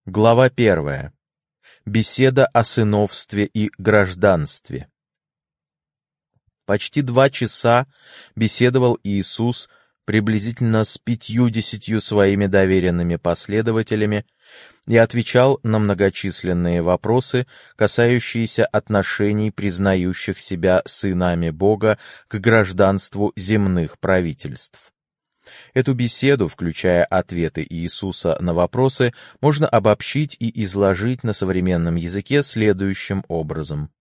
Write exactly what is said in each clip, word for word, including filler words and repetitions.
Глава первая. Беседа о сыновстве и гражданстве. Почти два часа беседовал Иисус приблизительно с пятью-десятью своими доверенными последователями и отвечал на многочисленные вопросы, касающиеся отношений признающих себя сынами Бога к гражданству земных правительств. Эту беседу, включая ответы Иисуса на вопросы, можно обобщить и изложить на современном языке следующим образом.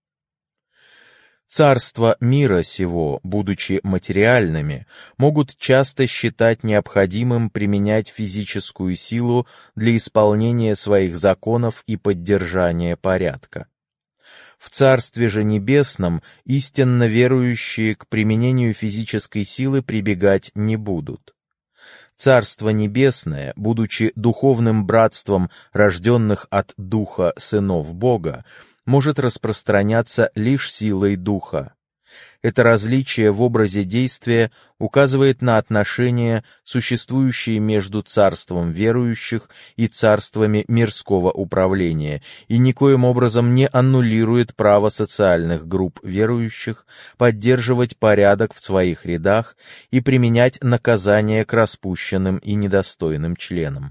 Царства мира сего, будучи материальными, могут часто считать необходимым применять физическую силу для исполнения своих законов и поддержания порядка. В Царстве же Небесном истинно верующие к применению физической силы прибегать не будут. Царство Небесное, будучи духовным братством рожденных от Духа сынов Бога, может распространяться лишь силой Духа. Это различие в образе действия указывает на отношения, существующие между царством верующих и царствами мирского управления, и никоим образом не аннулирует право социальных групп верующих поддерживать порядок в своих рядах и применять наказание к распущенным и недостойным членам.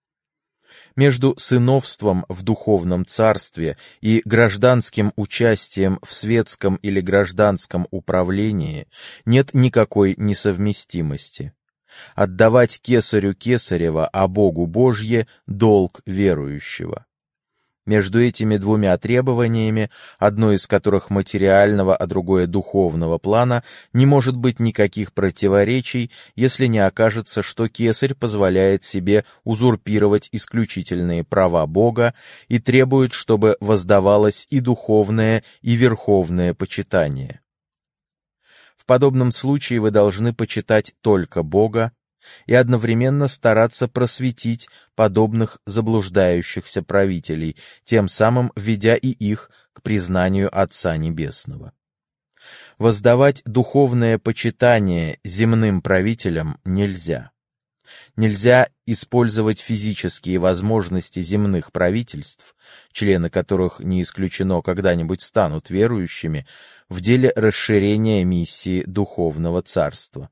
Между сыновством в духовном царстве и гражданским участием в светском или гражданском управлении нет никакой несовместимости. Отдавать кесарю кесарева, а Богу Божье — долг верующего. Между этими двумя требованиями, одно из которых материального, а другое духовного плана, не может быть никаких противоречий, если не окажется, что кесарь позволяет себе узурпировать исключительные права Бога и требует, чтобы воздавалось и духовное, и верховное почитание. В подобном случае вы должны почитать только Бога и одновременно стараться просветить подобных заблуждающихся правителей, тем самым ведя и их к признанию Отца Небесного. Воздавать духовное почитание земным правителям нельзя. Нельзя использовать физические возможности земных правительств, члены которых не исключено когда-нибудь станут верующими, в деле расширения миссии духовного царства.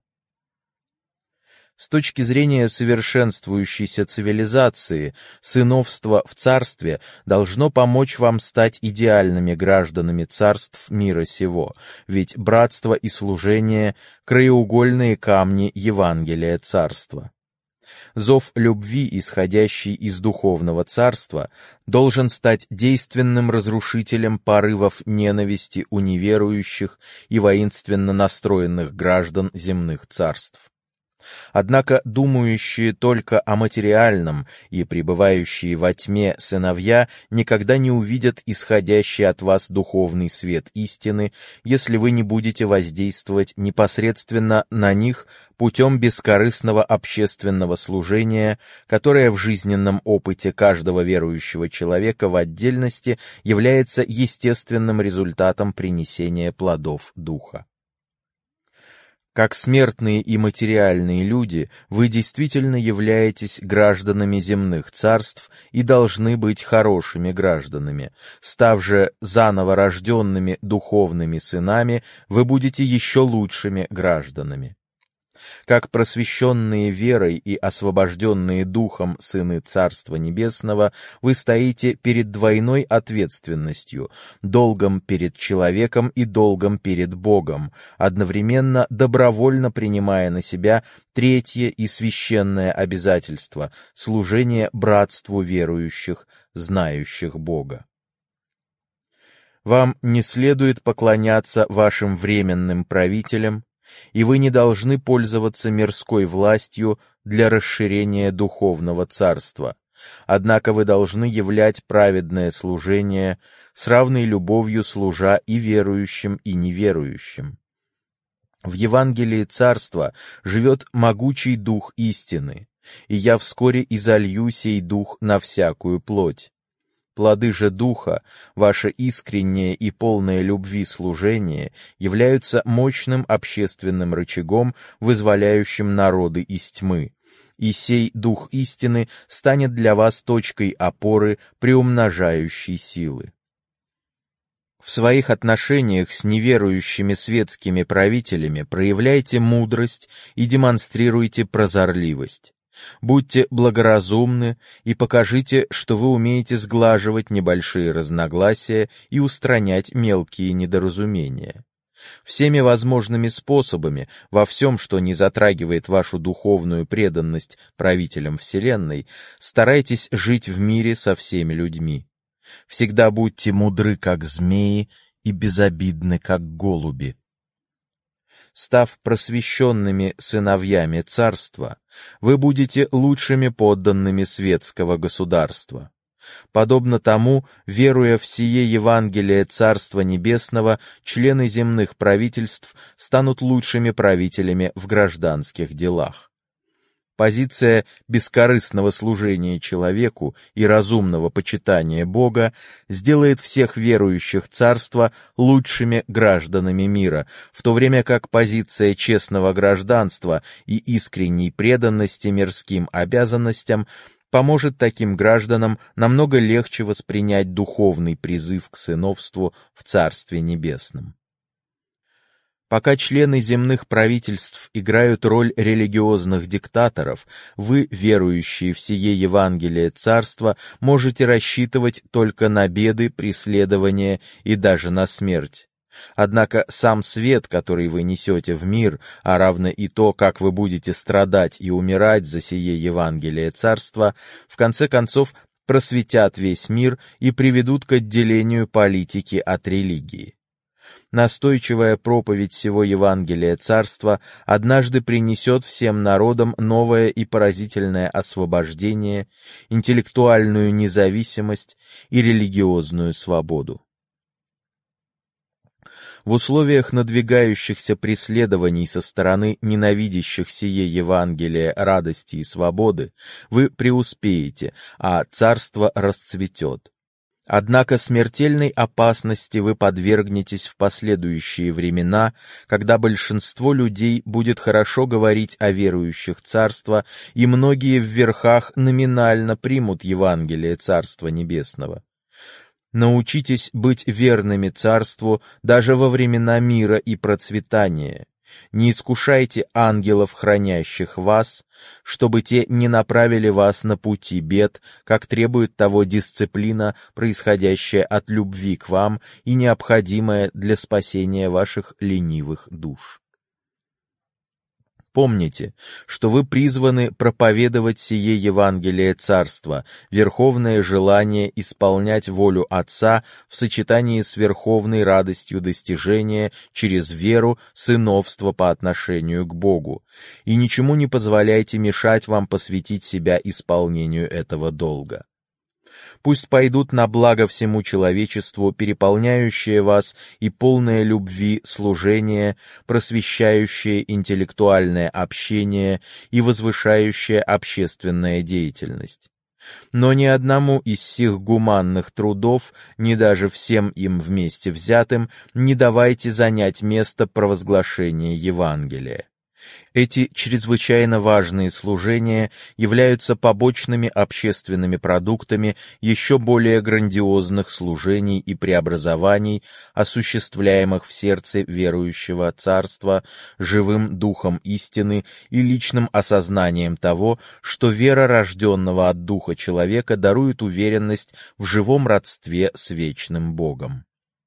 С точки зрения совершенствующейся цивилизации, сыновство в царстве должно помочь вам стать идеальными гражданами царств мира сего, ведь братство и служение — краеугольные камни Евангелия царства. Зов любви, исходящий из духовного царства, должен стать действенным разрушителем порывов ненависти у неверующих и воинственно настроенных граждан земных царств. Однако думающие только о материальном и пребывающие во тьме сыновья никогда не увидят исходящий от вас духовный свет истины, если вы не будете воздействовать непосредственно на них путем бескорыстного общественного служения, которое в жизненном опыте каждого верующего человека в отдельности является естественным результатом принесения плодов Духа. Как смертные и материальные люди, вы действительно являетесь гражданами земных царств и должны быть хорошими гражданами. Став же заново рожденными духовными сынами, вы будете еще лучшими гражданами. Как просвещенные верой и освобожденные духом сыны Царства Небесного, вы стоите перед двойной ответственностью, долгом перед человеком и долгом перед Богом, одновременно добровольно принимая на себя третье и священное обязательство — служение братству верующих, знающих Бога. Вам не следует поклоняться вашим временным правителям, и вы не должны пользоваться мирской властью для расширения духовного царства. Однако вы должны являть праведное служение, с равной любовью служа и верующим, и неверующим. В Евангелии царства живет могучий дух истины, и я вскоре изолью сей дух на всякую плоть. Плоды же Духа, ваше искреннее и полное любви служение, являются мощным общественным рычагом, вызволяющим народы из тьмы, и сей дух истины станет для вас точкой опоры приумножающей силы. В своих отношениях с неверующими светскими правителями проявляйте мудрость и демонстрируйте прозорливость. Будьте благоразумны и покажите, что вы умеете сглаживать небольшие разногласия и устранять мелкие недоразумения. Всеми возможными способами, во всем, что не затрагивает вашу духовную преданность правителям Вселенной, старайтесь жить в мире со всеми людьми. Всегда будьте мудры, как змеи, и безобидны, как голуби. Став просвещенными сыновьями царства, вы будете лучшими подданными светского государства. Подобно тому, веруя в сие Евангелие Царства Небесного, члены земных правительств станут лучшими правителями в гражданских делах. Позиция бескорыстного служения человеку и разумного почитания Бога сделает всех верующих царства лучшими гражданами мира, в то время как позиция честного гражданства и искренней преданности мирским обязанностям поможет таким гражданам намного легче воспринять духовный призыв к сыновству в Царстве Небесном. Пока члены земных правительств играют роль религиозных диктаторов, вы, верующие в сие Евангелие Царства, можете рассчитывать только на беды, преследования и даже на смерть. Однако сам свет, который вы несете в мир, а равно и то, как вы будете страдать и умирать за сие Евангелие Царства, в конце концов просветят весь мир и приведут к отделению политики от религии. Настойчивая проповедь сего Евангелия Царства однажды принесет всем народам новое и поразительное освобождение, интеллектуальную независимость и религиозную свободу. В условиях надвигающихся преследований со стороны ненавидящих сие Евангелие радости и свободы вы преуспеете, а царство расцветет. Однако смертельной опасности вы подвергнетесь в последующие времена, когда большинство людей будет хорошо говорить о верующих царства, и многие в верхах номинально примут Евангелие Царства Небесного. Научитесь быть верными царству даже во времена мира и процветания. Не искушайте ангелов, хранящих вас, чтобы те не направили вас на пути бед, как требует того дисциплина, происходящая от любви к вам и необходимая для спасения ваших ленивых душ. Помните, что вы призваны проповедовать сие Евангелие Царства, верховное желание исполнять волю Отца в сочетании с верховной радостью достижения через веру сыновства по отношению к Богу, и ничему не позволяйте мешать вам посвятить себя исполнению этого долга. Пусть пойдут на благо всему человечеству переполняющее вас и полное любви служение, просвещающее интеллектуальное общение и возвышающее общественная деятельность. Но ни одному из сих гуманных трудов, ни даже всем им вместе взятым, не давайте занять место провозглашения Евангелия. Эти чрезвычайно важные служения являются побочными общественными продуктами еще более грандиозных служений и преобразований, осуществляемых в сердце верующего царства живым духом истины и личным осознанием того, что вера рожденного от духа человека дарует уверенность в живом родстве с вечным Богом.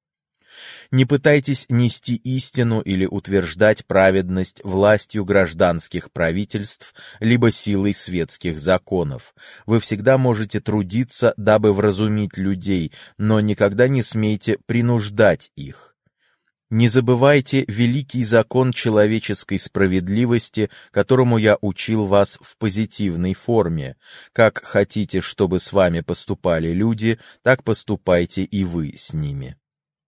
Не пытайтесь нести истину или утверждать праведность властью гражданских правительств, либо силой светских законов. Вы всегда можете трудиться, дабы вразумить людей, но никогда не смейте принуждать их. Не забывайте великий закон человеческой справедливости, которому я учил вас в позитивной форме. Как хотите, чтобы с вами поступали люди, так поступайте и вы с ними.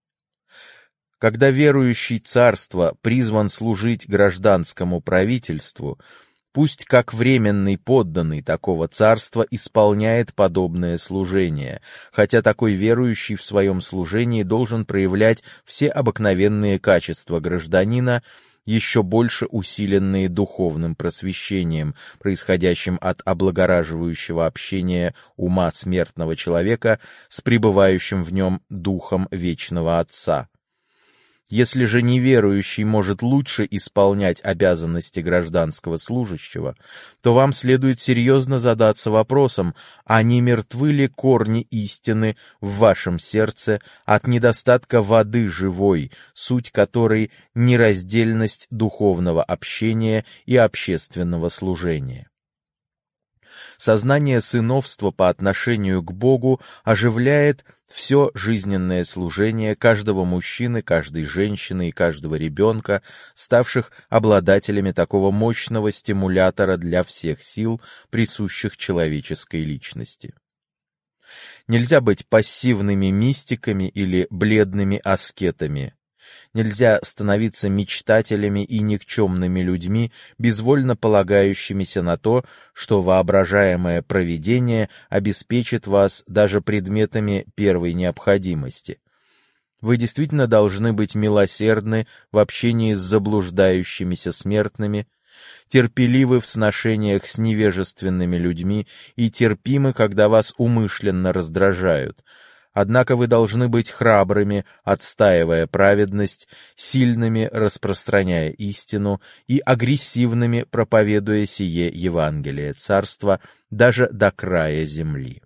Когда верующий царства призван служить гражданскому правительству, пусть как временный подданный такого царства исполняет подобное служение, хотя такой верующий в своем служении должен проявлять все обыкновенные качества гражданина еще больше усиленные духовным просвещением, происходящим от облагораживающего общения ума смертного человека с пребывающим в нем духом вечного Отца. Если же неверующий может лучше исполнять обязанности гражданского служащего, то вам следует серьезно задаться вопросом, а не мертвы ли корни истины в вашем сердце от недостатка воды живой, суть которой — нераздельность духовного общения и общественного служения. Сознание сыновства по отношению к Богу оживляет все жизненное служение каждого мужчины, каждой женщины и каждого ребенка, ставших обладателями такого мощного стимулятора для всех сил, присущих человеческой личности. Нельзя быть пассивными мистиками или бледными аскетами. Нельзя становиться мечтателями и никчемными людьми, безвольно полагающимися на то, что воображаемое провидение обеспечит вас даже предметами первой необходимости. Вы действительно должны быть милосердны в общении с заблуждающимися смертными, терпеливы в сношениях с невежественными людьми и терпимы, когда вас умышленно раздражают. Однако вы должны быть храбрыми, отстаивая праведность, сильными, распространяя истину, и агрессивными, проповедуя сие Евангелие Царства даже до края земли.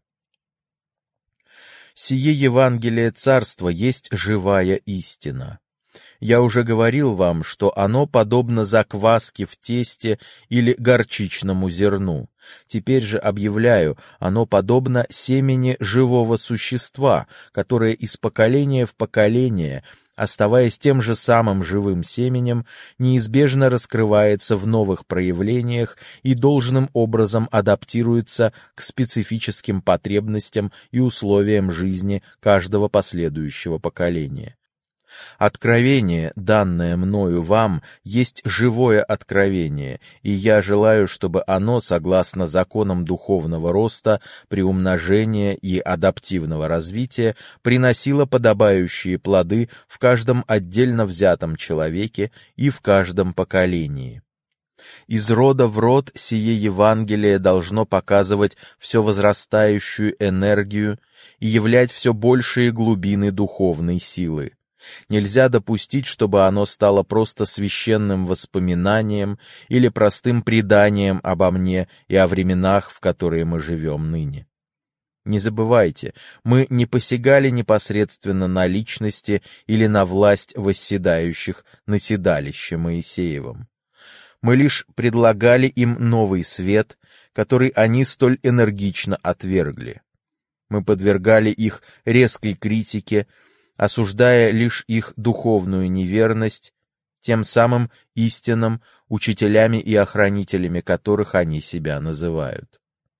Сие Евангелие Царства есть живая истина. Я уже говорил вам, что оно подобно закваске в тесте или горчичному зерну. Теперь же объявляю, оно подобно семени живого существа, которое из поколения в поколение, оставаясь тем же самым живым семенем, неизбежно раскрывается в новых проявлениях и должным образом адаптируется к специфическим потребностям и условиям жизни каждого последующего поколения. Откровение, данное мною вам, есть живое откровение, и я желаю, чтобы оно, согласно законам духовного роста, приумножения и адаптивного развития, приносило подобающие плоды в каждом отдельно взятом человеке и в каждом поколении. Из рода в род сие Евангелие должно показывать все возрастающую энергию и являть все большие глубины духовной силы. Нельзя допустить, чтобы оно стало просто священным воспоминанием или простым преданием обо мне и о временах, в которые мы живем ныне. Не забывайте, мы не посягали непосредственно на личности или на власть восседающих на седалище Моисеевом. Мы лишь предлагали им новый свет, который они столь энергично отвергли. Мы подвергали их резкой критике, осуждая лишь их духовную неверность, тем самым истинным учителями и охранителями которых они себя называют.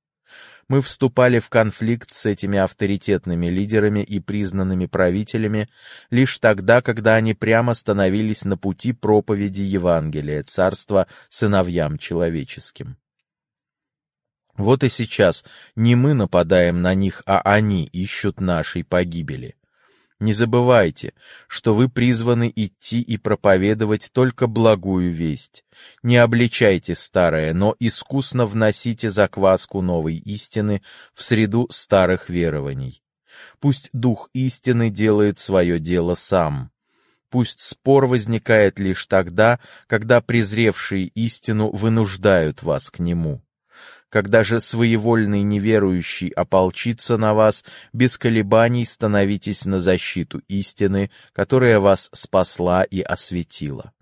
Мы вступали в конфликт с этими авторитетными лидерами и признанными правителями лишь тогда, когда они прямо становились на пути проповеди Евангелия Царства сыновьям человеческим. Вот и сейчас не мы нападаем на них, а они ищут нашей погибели. Не забывайте, что вы призваны идти и проповедовать только благую весть. Не обличайте старое, но искусно вносите закваску новой истины в среду старых верований. Пусть Дух истины делает свое дело сам. Пусть спор возникает лишь тогда, когда презревшие истину вынуждают вас к нему. Когда же своевольный неверующий ополчится на вас, без колебаний становитесь на защиту истины, которая вас спасла и осветила.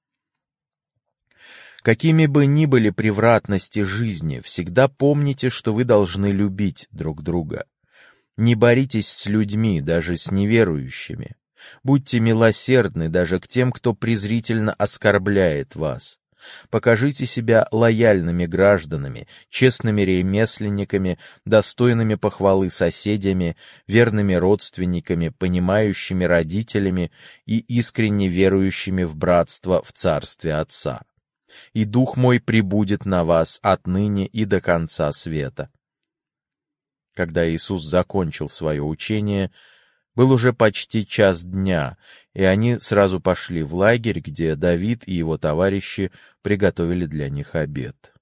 Какими бы ни были превратности жизни, всегда помните, что вы должны любить друг друга. Не боритесь с людьми, даже с неверующими. Будьте милосердны даже к тем, кто презрительно оскорбляет вас. Покажите себя лояльными гражданами, честными ремесленниками, достойными похвалы соседями, верными родственниками, понимающими родителями и искренне верующими в братство в Царстве Отца. И Дух мой пребудет на вас отныне и до конца света. Когда Иисус закончил свое учение, Был уже почти час дня, и они сразу пошли в лагерь, где Давид и его товарищи приготовили для них обед.